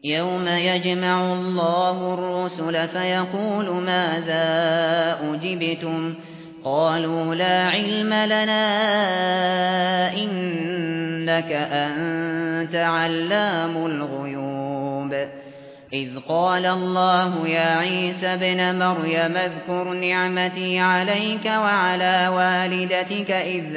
يوم يجمع الله الرسل فيقول ماذا أجبتم قالوا لا علم لنا إنك أنت علام الغيوب إذ قال الله يا عيسى ابن مريم اذكر نعمتي عليك وعلى والدتك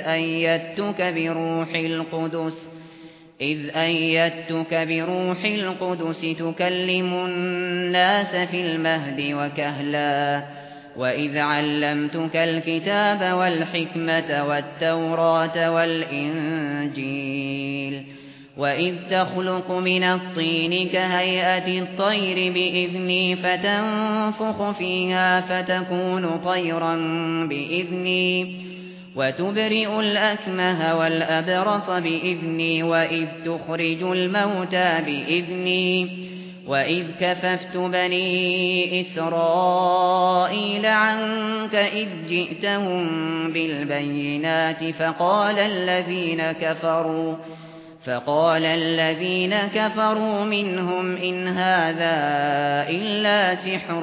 إذ أيدتك بروح القدس تكلم الناس في المهد وكهلا وإذ علمتك الكتاب والحكمة والتوراة والإنجيل وإذ تخلق من الطين كهيئة الطير بإذني فتنفخ فيها فتكون طيرا بإذني وتبرئ الأكمه والأبرص بإذني وإذ تخرج الموتى بإذني وإذ كففت بني إسرائيل عنك إذ جئتهم بالبينات فقال الذين كفروا منهم إن هذا إلا سحر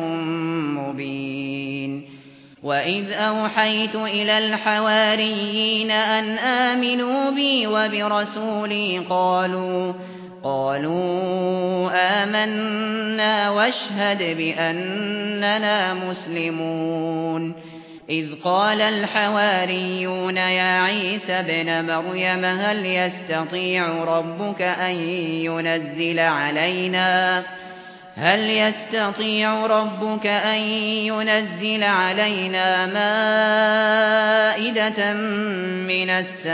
مبين وإذ أوحيت إلى الحواريين أن آمنوا بي وبرسولي قالوا آمنا واشهد بأننا مسلمون إذ قال الحواريون يا عيسى ابن مريم هل يستطيع ربك أن ينزل علينا مائدة من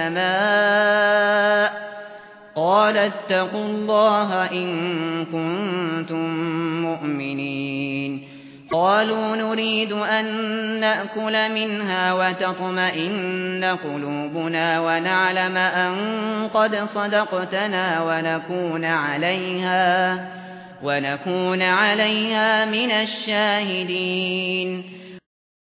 السماء قال اتقوا الله إن كنتم مؤمنين قالوا نريد أن نأكل منها وتطمئن قلوبنا ونعلم أن قد صدقتنا ونكون عليها من الشاهدين